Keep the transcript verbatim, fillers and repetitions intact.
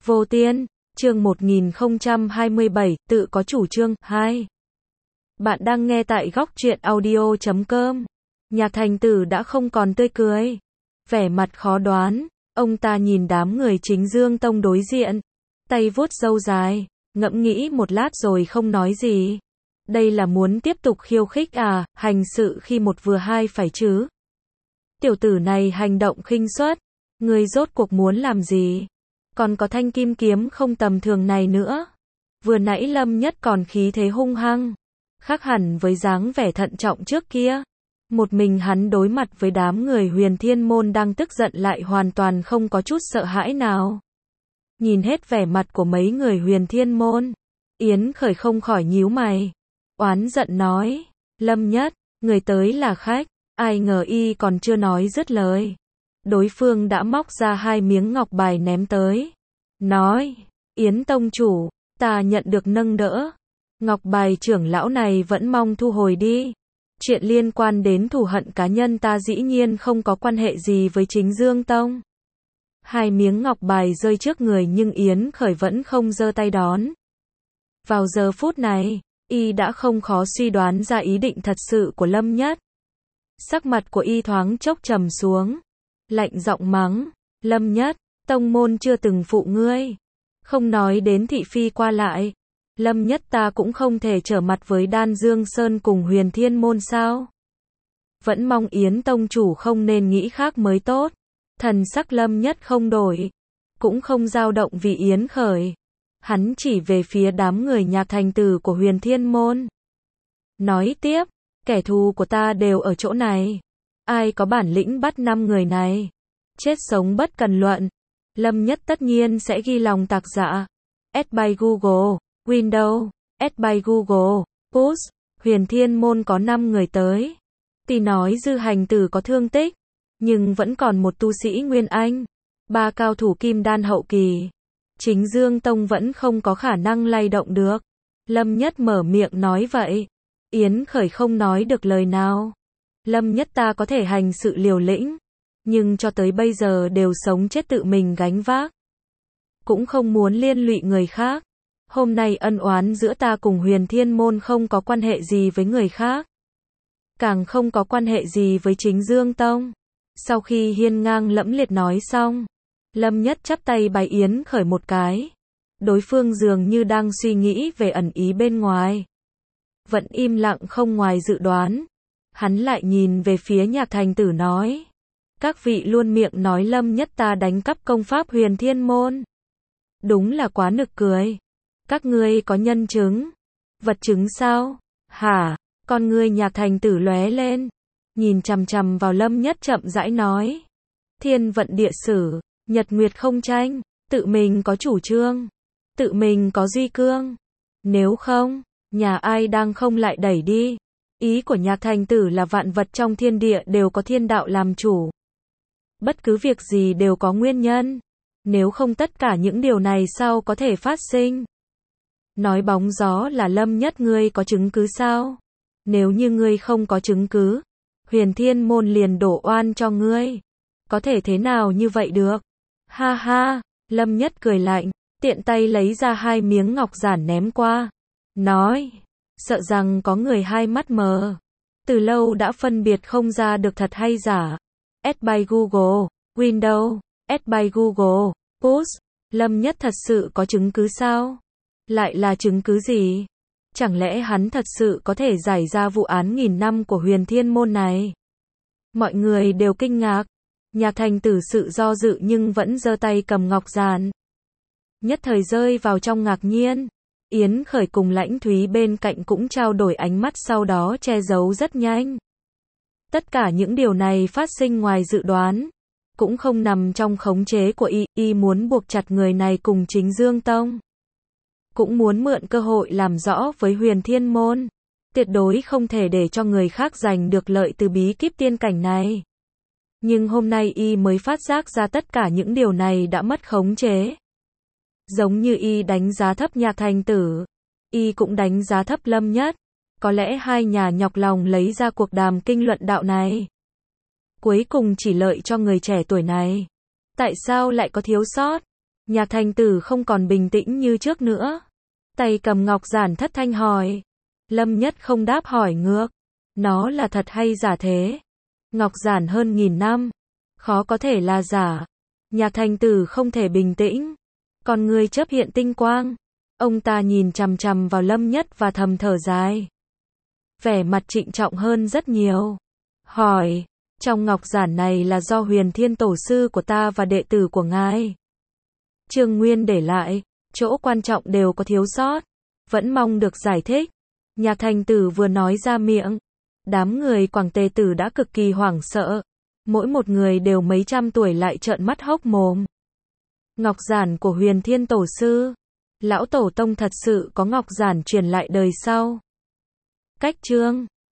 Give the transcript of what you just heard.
Vô Tiên, chương một nghìn không trăm hai mươi bảy, tự có chủ trương, hai. Bạn đang nghe tại góc truyện audio chấm com. Nhạc Thành Tử đã không còn tươi cười. Vẻ mặt khó đoán, ông ta nhìn đám người Chính Dương Tông đối diện. Tay vuốt râu dài, ngẫm nghĩ một lát rồi không nói gì. Đây là muốn tiếp tục khiêu khích à, hành sự khi một vừa hai phải chứ. Tiểu tử này hành động khinh suất. Người rốt cuộc muốn làm gì? Còn có thanh kim kiếm không tầm thường này nữa. Vừa nãy Lâm Nhất còn khí thế hung hăng. Khác hẳn với dáng vẻ thận trọng trước kia. Một mình hắn đối mặt với đám người Huyền Thiên Môn đang tức giận lại hoàn toàn không có chút sợ hãi nào. Nhìn hết vẻ mặt của mấy người Huyền Thiên Môn, Yến Khởi không khỏi nhíu mày. Oán giận nói, Lâm Nhất, người tới là khách, ai ngờ y còn chưa nói dứt lời. Đối phương đã móc ra hai miếng ngọc bài ném tới. Nói, Yến Tông chủ, ta nhận được nâng đỡ. Ngọc bài trưởng lão này vẫn mong thu hồi đi. Chuyện liên quan đến thù hận cá nhân ta dĩ nhiên không có quan hệ gì với Chính Dương Tông. Hai miếng ngọc bài rơi trước người nhưng Yến Khởi vẫn không giơ tay đón. Vào giờ phút này, y đã không khó suy đoán ra ý định thật sự của Lâm Nhất. Sắc mặt của y thoáng chốc trầm xuống. Lạnh giọng mắng, Lâm Nhất, tông môn chưa từng phụ ngươi. Không nói đến thị phi qua lại. Lâm Nhất ta cũng không thể trở mặt với Đan Dương Sơn cùng Huyền Thiên Môn sao. Vẫn mong Yến Tông chủ không nên nghĩ khác mới tốt. Thần sắc Lâm Nhất không đổi. Cũng không dao động vì Yến Khởi. Hắn chỉ về phía đám người Nhạc Thành Tử của Huyền Thiên Môn. Nói tiếp, kẻ thù của ta đều ở chỗ này. Ai có bản lĩnh bắt năm người này? Chết sống bất cần luận. Lâm Nhất tất nhiên sẽ ghi lòng tạc dạ. Add by Google, Windows, Add by Google, Push, Huyền Thiên Môn có năm người tới. Tuy nói Dư Hành Tử có thương tích, nhưng vẫn còn một tu sĩ Nguyên Anh, ba cao thủ kim đan hậu kỳ. Chính Dương Tông vẫn không có khả năng lay động được. Lâm Nhất mở miệng nói vậy. Yến Khởi không nói được lời nào. Lâm Nhất ta có thể hành sự liều lĩnh, nhưng cho tới bây giờ đều sống chết tự mình gánh vác. Cũng không muốn liên lụy người khác. Hôm nay ân oán giữa ta cùng Huyền Thiên Môn không có quan hệ gì với người khác. Càng không có quan hệ gì với Chính Dương Tông. Sau khi hiên ngang lẫm liệt nói xong, Lâm Nhất chắp tay bái Yến Khởi một cái. Đối phương dường như đang suy nghĩ về ẩn ý bên ngoài. Vẫn im lặng không ngoài dự đoán. Hắn lại nhìn về phía Nhạc Thành Tử nói. Các vị luôn miệng nói Lâm Nhất ta đánh cắp công pháp Huyền Thiên Môn. Đúng là quá nực cười. Các ngươi có nhân chứng? Vật chứng sao? Hả? Con ngươi Nhạc Thành Tử lóe lên. Nhìn chằm chằm vào Lâm Nhất chậm rãi nói. Thiên vận địa sử, nhật nguyệt không tranh, tự mình có chủ trương. Tự mình có duy cương. Nếu không, nhà ai đang không lại đẩy đi. Ý của Nhạc Thành Tử là vạn vật trong thiên địa đều có thiên đạo làm chủ. Bất cứ việc gì đều có nguyên nhân. Nếu không tất cả những điều này sao có thể phát sinh? Nói bóng gió là Lâm Nhất ngươi có chứng cứ sao? Nếu như ngươi không có chứng cứ, Huyền Thiên Môn liền đổ oan cho ngươi. Có thể thế nào như vậy được? Ha ha, Lâm Nhất cười lạnh, tiện tay lấy ra hai miếng ngọc giản ném qua. Nói, sợ rằng có người hai mắt mờ. Từ lâu đã phân biệt không ra được thật hay giả. Add by Google, Windows, Add by Google, Push. Lâm Nhất thật sự có chứng cứ sao? Lại là chứng cứ gì? Chẳng lẽ hắn thật sự có thể giải ra vụ án nghìn năm của Huyền Thiên Môn này? Mọi người đều kinh ngạc. Nhạc Thành Tử sự do dự nhưng vẫn giơ tay cầm ngọc giản. Nhất thời rơi vào trong ngạc nhiên. Yến Khởi cùng Lãnh Thúy bên cạnh cũng trao đổi ánh mắt sau đó che giấu rất nhanh. Tất cả những điều này phát sinh ngoài dự đoán. Cũng không nằm trong khống chế của y, y muốn buộc chặt người này cùng Chính Dương Tông. Cũng muốn mượn cơ hội làm rõ với Huyền Thiên Môn. Tuyệt đối không thể để cho người khác giành được lợi từ bí kíp tiên cảnh này. Nhưng hôm nay y mới phát giác ra tất cả những điều này đã mất khống chế. Giống như y đánh giá thấp Nhạc Thành Tử, y cũng đánh giá thấp Lâm Nhất. Có lẽ hai nhà nhọc lòng lấy ra cuộc đàm kinh luận đạo này. Cuối cùng chỉ lợi cho người trẻ tuổi này. Tại sao lại có thiếu sót? Nhạc Thành Tử không còn bình tĩnh như trước nữa. Tay cầm ngọc giản thất thanh hỏi. Lâm Nhất không đáp hỏi ngược. Nó là thật hay giả thế? Ngọc giản hơn nghìn năm. Khó có thể là giả. Nhạc Thành Tử không thể bình tĩnh. Con người chớp hiện tinh quang. Ông ta nhìn chằm chằm vào Lâm Nhất và thầm thở dài. Vẻ mặt trịnh trọng hơn rất nhiều. Hỏi, trong ngọc giản này là do Huyền Thiên Tổ sư của ta và đệ tử của ngài Trương Nguyên để lại, chỗ quan trọng đều có thiếu sót, vẫn mong được giải thích. Nhạc Thành Tử vừa nói ra miệng, đám người Quảng Tề Tử đã cực kỳ hoảng sợ, mỗi một người đều mấy trăm tuổi lại trợn mắt hốc mồm. Ngọc giản của Huyền Thiên Tổ sư, lão tổ tông thật sự có ngọc giản truyền lại đời sau. Cách chương